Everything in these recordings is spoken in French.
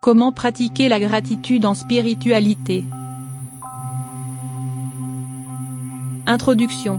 Comment pratiquer la gratitude en spiritualité? Introduction.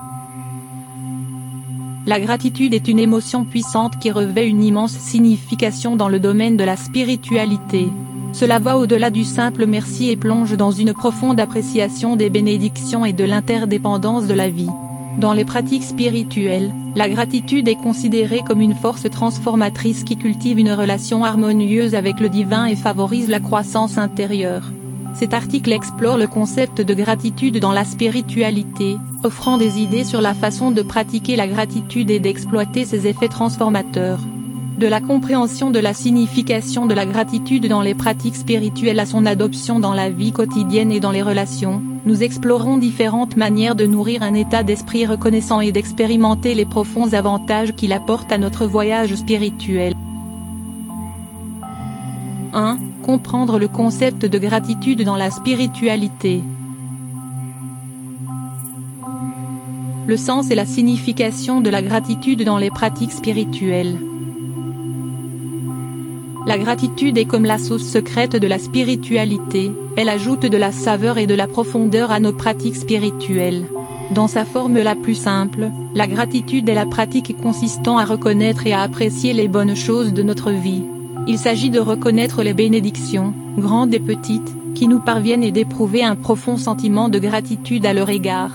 La gratitude est une émotion puissante qui revêt une immense signification dans le domaine de la spiritualité. Cela va au-delà du simple merci et plonge dans une profonde appréciation des bénédictions et de l'interdépendance de la vie. Dans les pratiques spirituelles, la gratitude est considérée comme une force transformatrice qui cultive une relation harmonieuse avec le divin et favorise la croissance intérieure. Cet article explore le concept de gratitude dans la spiritualité, offrant des idées sur la façon de pratiquer la gratitude et d'exploiter ses effets transformateurs. De la compréhension de la signification de la gratitude dans les pratiques spirituelles à son adoption dans la vie quotidienne et dans les relations, nous explorons différentes manières de nourrir un état d'esprit reconnaissant et d'expérimenter les profonds avantages qu'il apporte à notre voyage spirituel. 1. Comprendre le concept de gratitude dans la spiritualité. Le sens et la signification de la gratitude dans les pratiques spirituelles. La gratitude est comme la sauce secrète de la spiritualité, elle ajoute de la saveur et de la profondeur à nos pratiques spirituelles. Dans sa forme la plus simple, la gratitude est la pratique consistant à reconnaître et à apprécier les bonnes choses de notre vie. Il s'agit de reconnaître les bénédictions, grandes et petites, qui nous parviennent et d'éprouver un profond sentiment de gratitude à leur égard.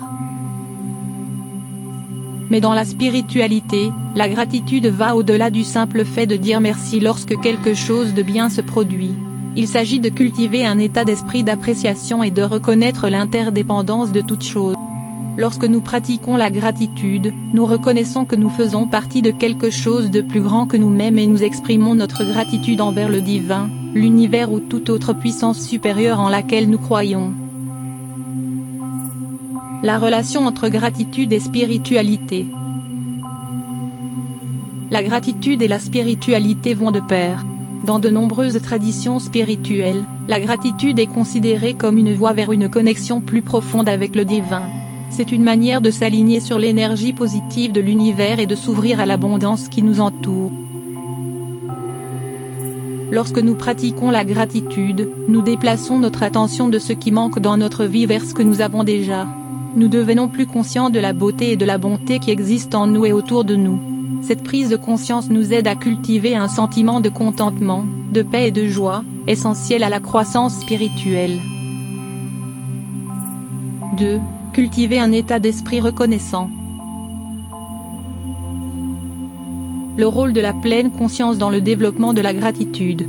Mais dans la spiritualité, la gratitude va au-delà du simple fait de dire merci lorsque quelque chose de bien se produit. Il s'agit de cultiver un état d'esprit d'appréciation et de reconnaître l'interdépendance de toute chose. Lorsque nous pratiquons la gratitude, nous reconnaissons que nous faisons partie de quelque chose de plus grand que nous-mêmes et nous exprimons notre gratitude envers le divin, l'univers ou toute autre puissance supérieure en laquelle nous croyons. La relation entre gratitude et spiritualité. La gratitude et la spiritualité vont de pair. Dans de nombreuses traditions spirituelles, la gratitude est considérée comme une voie vers une connexion plus profonde avec le divin. C'est une manière de s'aligner sur l'énergie positive de l'univers et de s'ouvrir à l'abondance qui nous entoure. Lorsque nous pratiquons la gratitude, nous déplaçons notre attention de ce qui manque dans notre vie vers ce que nous avons déjà. Nous devenons plus conscients de la beauté et de la bonté qui existent en nous et autour de nous. Cette prise de conscience nous aide à cultiver un sentiment de contentement, de paix et de joie, essentiel à la croissance spirituelle. 2. Cultiver un état d'esprit reconnaissant. Le rôle de la pleine conscience dans le développement de la gratitude.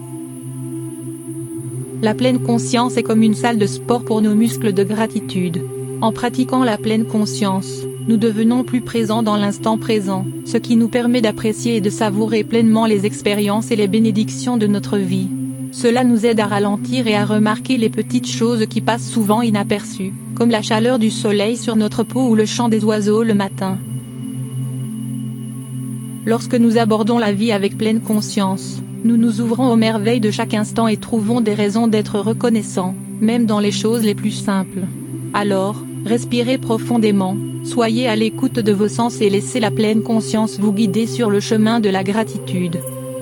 La pleine conscience est comme une salle de sport pour nos muscles de gratitude. En pratiquant la pleine conscience, nous devenons plus présents dans l'instant présent, ce qui nous permet d'apprécier et de savourer pleinement les expériences et les bénédictions de notre vie. Cela nous aide à ralentir et à remarquer les petites choses qui passent souvent inaperçues, comme la chaleur du soleil sur notre peau ou le chant des oiseaux le matin. Lorsque nous abordons la vie avec pleine conscience, nous nous ouvrons aux merveilles de chaque instant et trouvons des raisons d'être reconnaissants, même dans les choses les plus simples. Alors, respirez profondément, soyez à l'écoute de vos sens et laissez la pleine conscience vous guider sur le chemin de la gratitude.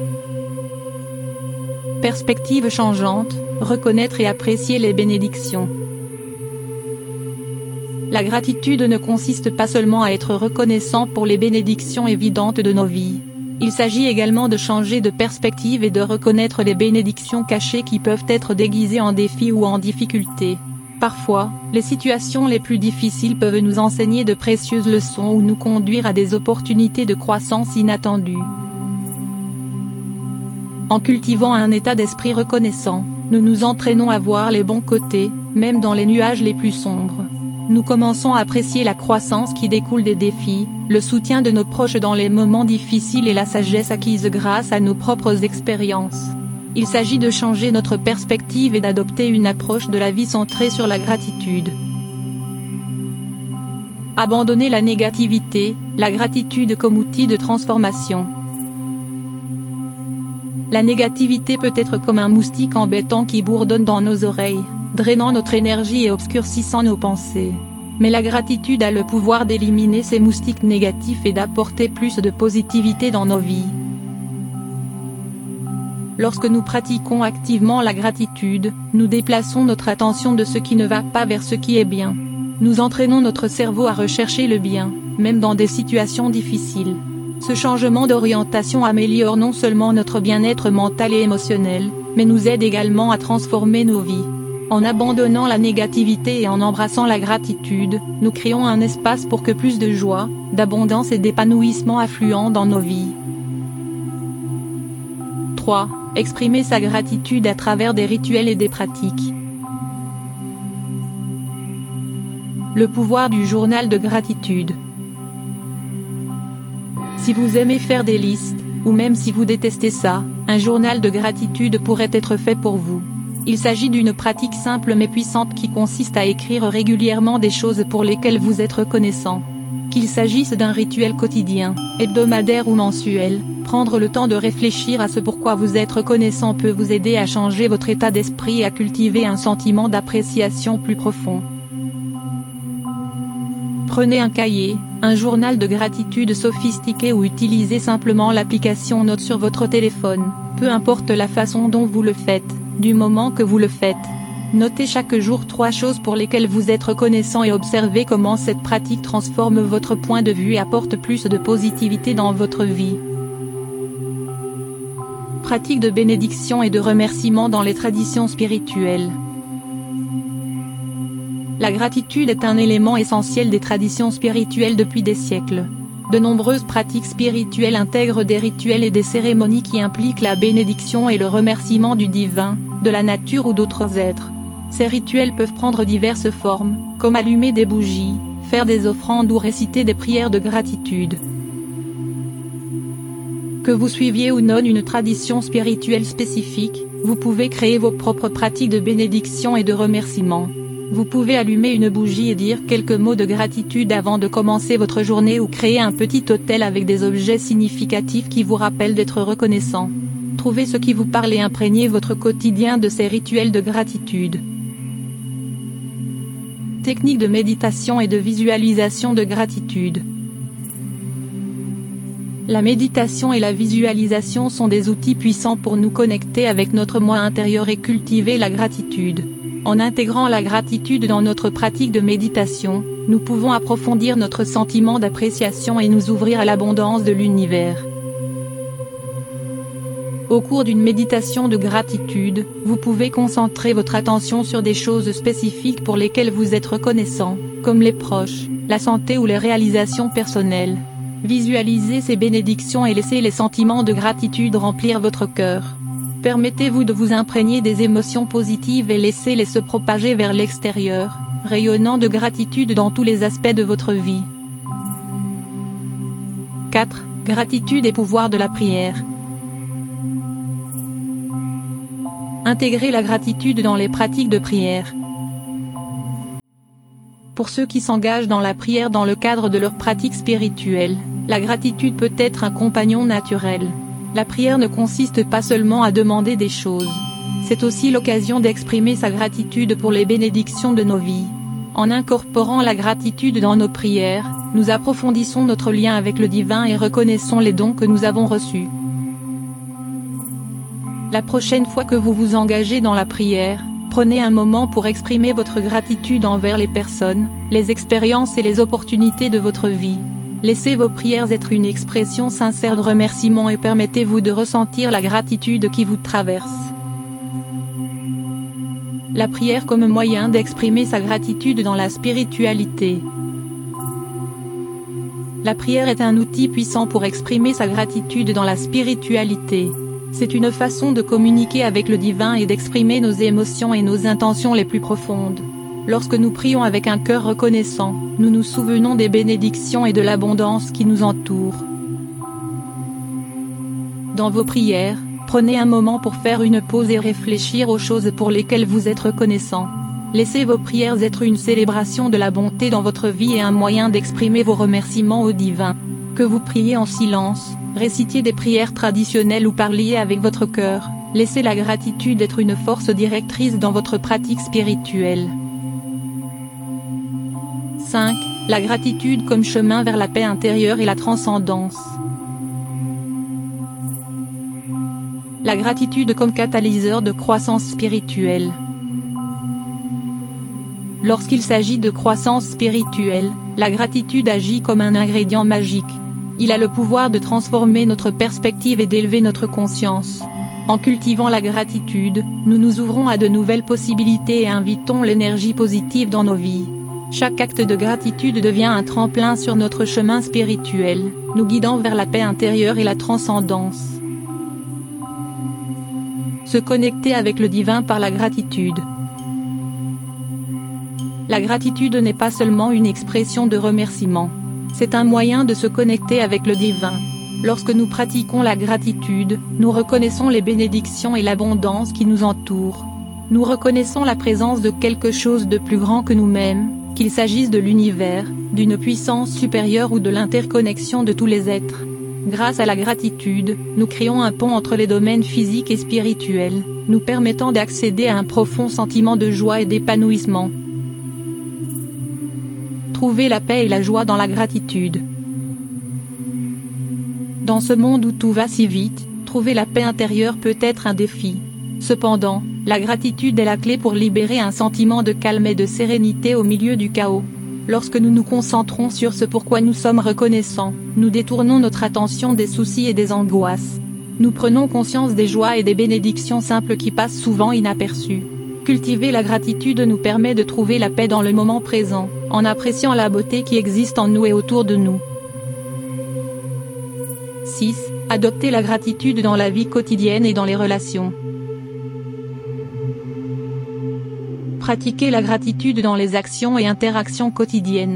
Perspective changeante, reconnaître et apprécier les bénédictions. La gratitude ne consiste pas seulement à être reconnaissant pour les bénédictions évidentes de nos vies. Il s'agit également de changer de perspective et de reconnaître les bénédictions cachées qui peuvent être déguisées en défis ou en difficultés. Parfois, les situations les plus difficiles peuvent nous enseigner de précieuses leçons ou nous conduire à des opportunités de croissance inattendues. En cultivant un état d'esprit reconnaissant, nous nous entraînons à voir les bons côtés, même dans les nuages les plus sombres. Nous commençons à apprécier la croissance qui découle des défis, le soutien de nos proches dans les moments difficiles et la sagesse acquise grâce à nos propres expériences. Il s'agit de changer notre perspective et d'adopter une approche de la vie centrée sur la gratitude. Abandonner la négativité, la gratitude comme outil de transformation. La négativité peut être comme un moustique embêtant qui bourdonne dans nos oreilles, drainant notre énergie et obscurcissant nos pensées. Mais la gratitude a le pouvoir d'éliminer ces moustiques négatifs et d'apporter plus de positivité dans nos vies. Lorsque nous pratiquons activement la gratitude, nous déplaçons notre attention de ce qui ne va pas vers ce qui est bien. Nous entraînons notre cerveau à rechercher le bien, même dans des situations difficiles. Ce changement d'orientation améliore non seulement notre bien-être mental et émotionnel, mais nous aide également à transformer nos vies. En abandonnant la négativité et en embrassant la gratitude, nous créons un espace pour que plus de joie, d'abondance et d'épanouissement affluent dans nos vies. 3. Exprimer sa gratitude à travers des rituels et des pratiques. Le pouvoir du journal de gratitude. Si vous aimez faire des listes, ou même si vous détestez ça, un journal de gratitude pourrait être fait pour vous. Il s'agit d'une pratique simple mais puissante qui consiste à écrire régulièrement des choses pour lesquelles vous êtes reconnaissant. Qu'il s'agisse d'un rituel quotidien, hebdomadaire ou mensuel, prendre le temps de réfléchir à ce pourquoi vous êtes reconnaissant peut vous aider à changer votre état d'esprit et à cultiver un sentiment d'appréciation plus profond. Prenez un cahier, un journal de gratitude sophistiqué ou utilisez simplement l'application Notes sur votre téléphone, peu importe la façon dont vous le faites, du moment que vous le faites. Notez chaque jour 3 choses pour lesquelles vous êtes reconnaissant et observez comment cette pratique transforme votre point de vue et apporte plus de positivité dans votre vie. Pratique de bénédiction et de remerciement dans les traditions spirituelles. La gratitude est un élément essentiel des traditions spirituelles depuis des siècles. De nombreuses pratiques spirituelles intègrent des rituels et des cérémonies qui impliquent la bénédiction et le remerciement du divin, de la nature ou d'autres êtres. Ces rituels peuvent prendre diverses formes, comme allumer des bougies, faire des offrandes ou réciter des prières de gratitude. Que vous suiviez ou non une tradition spirituelle spécifique, vous pouvez créer vos propres pratiques de bénédiction et de remerciement. Vous pouvez allumer une bougie et dire quelques mots de gratitude avant de commencer votre journée ou créer un petit autel avec des objets significatifs qui vous rappellent d'être reconnaissant. Trouvez ce qui vous parle et imprégnez votre quotidien de ces rituels de gratitude. Technique de méditation et de visualisation de gratitude. La méditation et la visualisation sont des outils puissants pour nous connecter avec notre moi intérieur et cultiver la gratitude. En intégrant la gratitude dans notre pratique de méditation, nous pouvons approfondir notre sentiment d'appréciation et nous ouvrir à l'abondance de l'univers. Au cours d'une méditation de gratitude, vous pouvez concentrer votre attention sur des choses spécifiques pour lesquelles vous êtes reconnaissant, comme les proches, la santé ou les réalisations personnelles. Visualisez ces bénédictions et laissez les sentiments de gratitude remplir votre cœur. Permettez-vous de vous imprégner des émotions positives et laissez-les se propager vers l'extérieur, rayonnant de gratitude dans tous les aspects de votre vie. 4. Gratitude et pouvoir de la prière. Intégrez la gratitude dans les pratiques de prière. Pour ceux qui s'engagent dans la prière dans le cadre de leur pratique spirituelle, la gratitude peut être un compagnon naturel. La prière ne consiste pas seulement à demander des choses. C'est aussi l'occasion d'exprimer sa gratitude pour les bénédictions de nos vies. En incorporant la gratitude dans nos prières, nous approfondissons notre lien avec le divin et reconnaissons les dons que nous avons reçus. La prochaine fois que vous vous engagez dans la prière, prenez un moment pour exprimer votre gratitude envers les personnes, les expériences et les opportunités de votre vie. Laissez vos prières être une expression sincère de remerciement et permettez-vous de ressentir la gratitude qui vous traverse. La prière comme moyen d'exprimer sa gratitude dans la spiritualité. La prière est un outil puissant pour exprimer sa gratitude dans la spiritualité. C'est une façon de communiquer avec le divin et d'exprimer nos émotions et nos intentions les plus profondes. Lorsque nous prions avec un cœur reconnaissant, nous nous souvenons des bénédictions et de l'abondance qui nous entourent. Dans vos prières, prenez un moment pour faire une pause et réfléchir aux choses pour lesquelles vous êtes reconnaissant. Laissez vos prières être une célébration de la bonté dans votre vie et un moyen d'exprimer vos remerciements au divin. Que vous priez en silence, récitiez des prières traditionnelles ou parliez avec votre cœur, laissez la gratitude être une force directrice dans votre pratique spirituelle. 5. La gratitude comme chemin vers la paix intérieure et la transcendance. La gratitude comme catalyseur de croissance spirituelle. Lorsqu'il s'agit de croissance spirituelle, la gratitude agit comme un ingrédient magique. Il a le pouvoir de transformer notre perspective et d'élever notre conscience. En cultivant la gratitude, nous nous ouvrons à de nouvelles possibilités et invitons l'énergie positive dans nos vies. Chaque acte de gratitude devient un tremplin sur notre chemin spirituel, nous guidant vers la paix intérieure et la transcendance. Se connecter avec le divin par la gratitude. La gratitude n'est pas seulement une expression de remerciement. C'est un moyen de se connecter avec le divin. Lorsque nous pratiquons la gratitude, nous reconnaissons les bénédictions et l'abondance qui nous entourent. Nous reconnaissons la présence de quelque chose de plus grand que nous-mêmes, qu'il s'agisse de l'univers, d'une puissance supérieure ou de l'interconnexion de tous les êtres. Grâce à la gratitude, nous créons un pont entre les domaines physiques et spirituels, nous permettant d'accéder à un profond sentiment de joie et d'épanouissement. Trouver la paix et la joie dans la gratitude. Dans ce monde où tout va si vite, trouver la paix intérieure peut être un défi. Cependant, la gratitude est la clé pour libérer un sentiment de calme et de sérénité au milieu du chaos. Lorsque nous nous concentrons sur ce pourquoi nous sommes reconnaissants, nous détournons notre attention des soucis et des angoisses. Nous prenons conscience des joies et des bénédictions simples qui passent souvent inaperçues. Cultiver la gratitude nous permet de trouver la paix dans le moment présent, en appréciant la beauté qui existe en nous et autour de nous. 6. Adopter la gratitude dans la vie quotidienne et dans les relations. Pratiquer la gratitude dans les actions et interactions quotidiennes.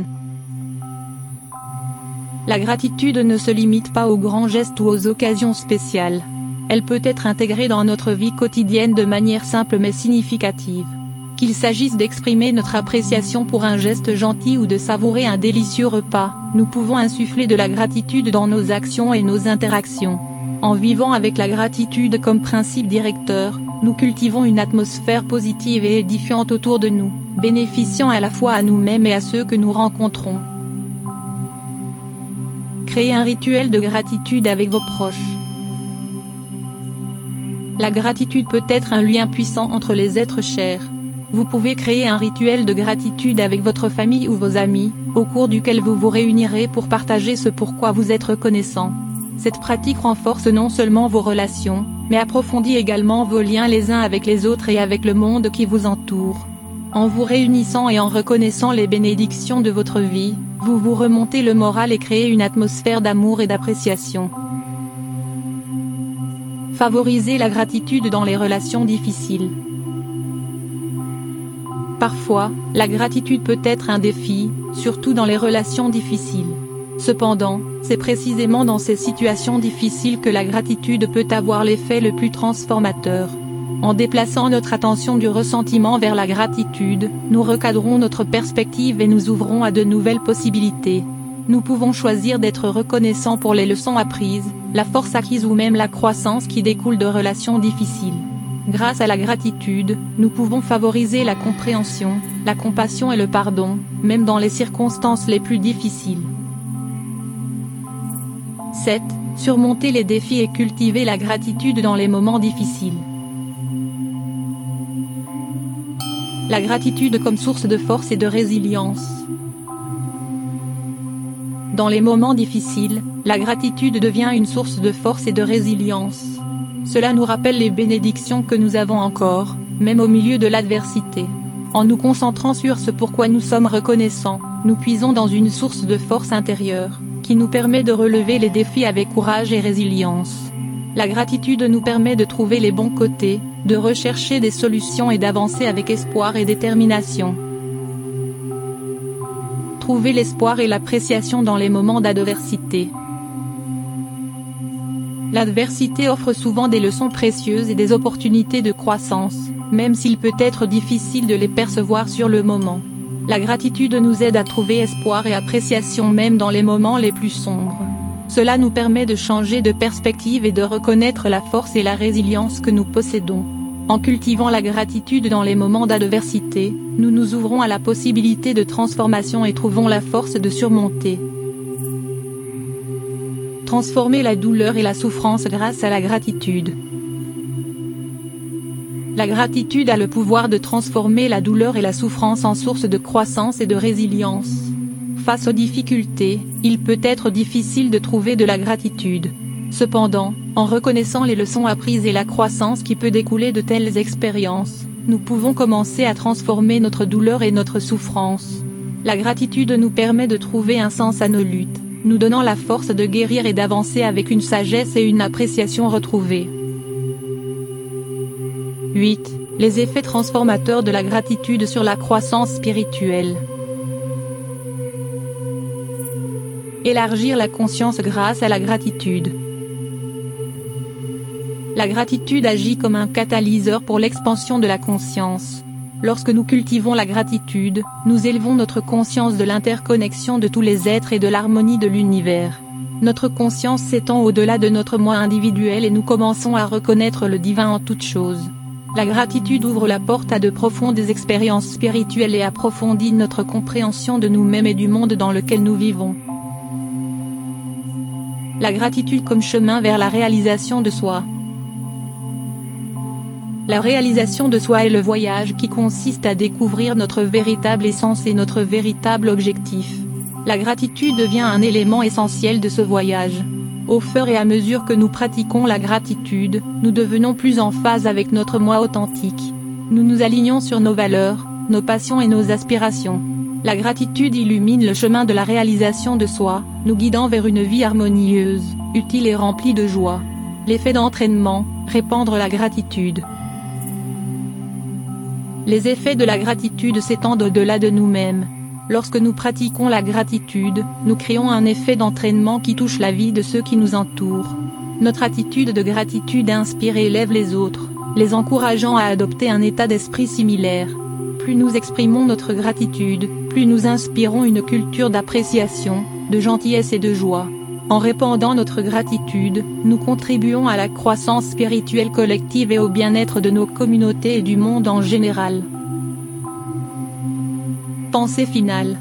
La gratitude ne se limite pas aux grands gestes ou aux occasions spéciales. Elle peut être intégrée dans notre vie quotidienne de manière simple mais significative. Qu'il s'agisse d'exprimer notre appréciation pour un geste gentil ou de savourer un délicieux repas, nous pouvons insuffler de la gratitude dans nos actions et nos interactions. En vivant avec la gratitude comme principe directeur, nous cultivons une atmosphère positive et édifiante autour de nous, bénéficiant à la fois à nous-mêmes et à ceux que nous rencontrons. Créez un rituel de gratitude avec vos proches. La gratitude peut être un lien puissant entre les êtres chers. Vous pouvez créer un rituel de gratitude avec votre famille ou vos amis, au cours duquel vous vous réunirez pour partager ce pourquoi vous êtes reconnaissant. Cette pratique renforce non seulement vos relations, mais approfondit également vos liens les uns avec les autres et avec le monde qui vous entoure. En vous réunissant et en reconnaissant les bénédictions de votre vie, vous vous remontez le moral et créez une atmosphère d'amour et d'appréciation. Favorisez la gratitude dans les relations difficiles. Parfois, la gratitude peut être un défi, surtout dans les relations difficiles. Cependant, c'est précisément dans ces situations difficiles que la gratitude peut avoir l'effet le plus transformateur. En déplaçant notre attention du ressentiment vers la gratitude, nous recadrons notre perspective et nous ouvrons à de nouvelles possibilités. Nous pouvons choisir d'être reconnaissants pour les leçons apprises, la force acquise ou même la croissance qui découle de relations difficiles. Grâce à la gratitude, nous pouvons favoriser la compréhension, la compassion et le pardon, même dans les circonstances les plus difficiles. 7. Surmonter les défis et cultiver la gratitude dans les moments difficiles. La gratitude comme source de force et de résilience. Dans les moments difficiles, la gratitude devient une source de force et de résilience. Cela nous rappelle les bénédictions que nous avons encore, même au milieu de l'adversité. En nous concentrant sur ce pourquoi nous sommes reconnaissants, nous puisons dans une source de force intérieure, qui nous permet de relever les défis avec courage et résilience. La gratitude nous permet de trouver les bons côtés, de rechercher des solutions et d'avancer avec espoir et détermination. Trouver l'espoir et l'appréciation dans les moments d'adversité. L'adversité offre souvent des leçons précieuses et des opportunités de croissance, même s'il peut être difficile de les percevoir sur le moment. La gratitude nous aide à trouver espoir et appréciation même dans les moments les plus sombres. Cela nous permet de changer de perspective et de reconnaître la force et la résilience que nous possédons. En cultivant la gratitude dans les moments d'adversité, nous nous ouvrons à la possibilité de transformation et trouvons la force de surmonter. Transformer la douleur et la souffrance grâce à la gratitude. La gratitude a le pouvoir de transformer la douleur et la souffrance en source de croissance et de résilience. Face aux difficultés, il peut être difficile de trouver de la gratitude. Cependant, en reconnaissant les leçons apprises et la croissance qui peut découler de telles expériences, nous pouvons commencer à transformer notre douleur et notre souffrance. La gratitude nous permet de trouver un sens à nos luttes, nous donnant la force de guérir et d'avancer avec une sagesse et une appréciation retrouvée. 8. Les effets transformateurs de la gratitude sur la croissance spirituelle. Élargir la conscience grâce à la gratitude. La gratitude agit comme un catalyseur pour l'expansion de la conscience. Lorsque nous cultivons la gratitude, nous élevons notre conscience de l'interconnexion de tous les êtres et de l'harmonie de l'univers. Notre conscience s'étend au-delà de notre moi individuel et nous commençons à reconnaître le divin en toutes choses. La gratitude ouvre la porte à de profondes expériences spirituelles et approfondit notre compréhension de nous-mêmes et du monde dans lequel nous vivons. La gratitude comme chemin vers la réalisation de soi. La réalisation de soi est le voyage qui consiste à découvrir notre véritable essence et notre véritable objectif. La gratitude devient un élément essentiel de ce voyage. Au fur et à mesure que nous pratiquons la gratitude, nous devenons plus en phase avec notre moi authentique. Nous nous alignons sur nos valeurs, nos passions et nos aspirations. La gratitude illumine le chemin de la réalisation de soi, nous guidant vers une vie harmonieuse, utile et remplie de joie. L'effet d'entraînement, répandre la gratitude. Les effets de la gratitude s'étendent au-delà de nous-mêmes. Lorsque nous pratiquons la gratitude, nous créons un effet d'entraînement qui touche la vie de ceux qui nous entourent. Notre attitude de gratitude inspire et élève les autres, les encourageant à adopter un état d'esprit similaire. Plus nous exprimons notre gratitude, plus nous inspirons une culture d'appréciation, de gentillesse et de joie. En répandant notre gratitude, nous contribuons à la croissance spirituelle collective et au bien-être de nos communautés et du monde en général. Pensée finale.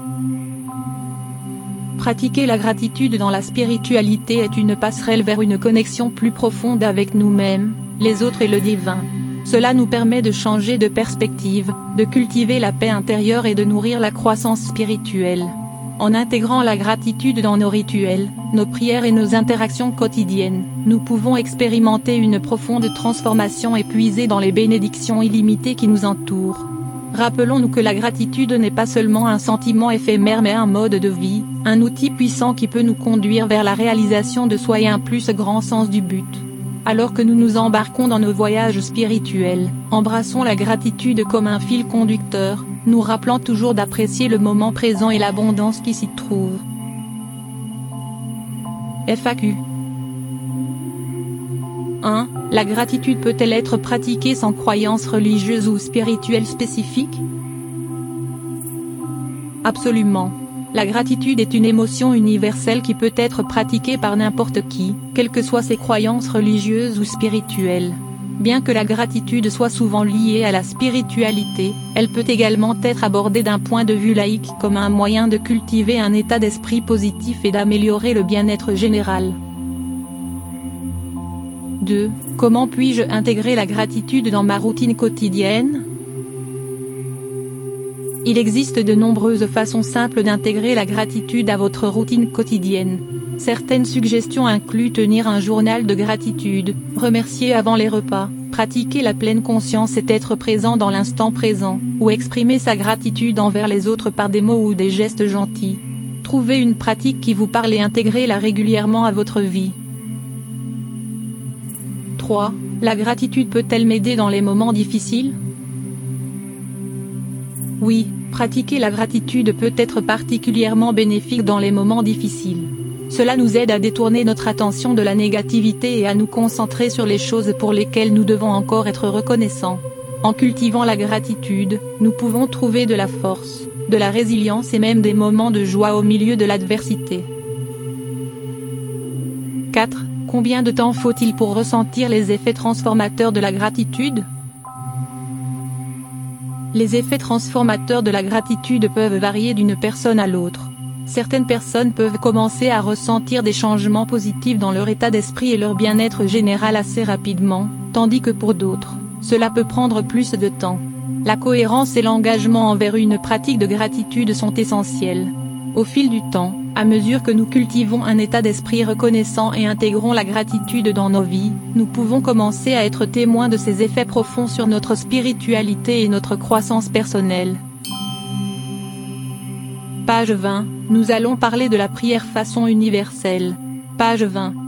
Pratiquer la gratitude dans la spiritualité est une passerelle vers une connexion plus profonde avec nous-mêmes, les autres et le divin. Cela nous permet de changer de perspective, de cultiver la paix intérieure et de nourrir la croissance spirituelle. En intégrant la gratitude dans nos rituels, nos prières et nos interactions quotidiennes, nous pouvons expérimenter une profonde transformation et puiser dans les bénédictions illimitées qui nous entourent. Rappelons-nous que la gratitude n'est pas seulement un sentiment éphémère mais un mode de vie, un outil puissant qui peut nous conduire vers la réalisation de soi et un plus grand sens du but. Alors que nous nous embarquons dans nos voyages spirituels, embrassons la gratitude comme un fil conducteur, nous rappelant toujours d'apprécier le moment présent et l'abondance qui s'y trouve. FAQ 1. La gratitude peut-elle être pratiquée sans croyance religieuse ou spirituelle spécifique? Absolument. La gratitude est une émotion universelle qui peut être pratiquée par n'importe qui, quelles que soient ses croyances religieuses ou spirituelles. Bien que la gratitude soit souvent liée à la spiritualité, elle peut également être abordée d'un point de vue laïque comme un moyen de cultiver un état d'esprit positif et d'améliorer le bien-être général. 2. Comment puis-je intégrer la gratitude dans ma routine quotidienne? Il existe de nombreuses façons simples d'intégrer la gratitude à votre routine quotidienne. Certaines suggestions incluent tenir un journal de gratitude, remercier avant les repas, pratiquer la pleine conscience et être présent dans l'instant présent, ou exprimer sa gratitude envers les autres par des mots ou des gestes gentils. Trouvez une pratique qui vous parle et intégrez-la régulièrement à votre vie. 3. La gratitude peut-elle m'aider dans les moments difficiles? Oui, pratiquer la gratitude peut être particulièrement bénéfique dans les moments difficiles. Cela nous aide à détourner notre attention de la négativité et à nous concentrer sur les choses pour lesquelles nous devons encore être reconnaissants. En cultivant la gratitude, nous pouvons trouver de la force, de la résilience et même des moments de joie au milieu de l'adversité. 4. Combien de temps faut-il pour ressentir les effets transformateurs de la gratitude? Les effets transformateurs de la gratitude peuvent varier d'une personne à l'autre. Certaines personnes peuvent commencer à ressentir des changements positifs dans leur état d'esprit et leur bien-être général assez rapidement, tandis que pour d'autres, Cela peut prendre plus de temps. La cohérence et l'engagement envers une pratique de gratitude sont essentiels. Au fil du temps, à mesure que nous cultivons un état d'esprit reconnaissant et intégrons la gratitude dans nos vies, nous pouvons commencer à être témoins de ses effets profonds sur notre spiritualité et notre croissance personnelle. Page 20, nous allons parler de la prière façon universelle. Page 20.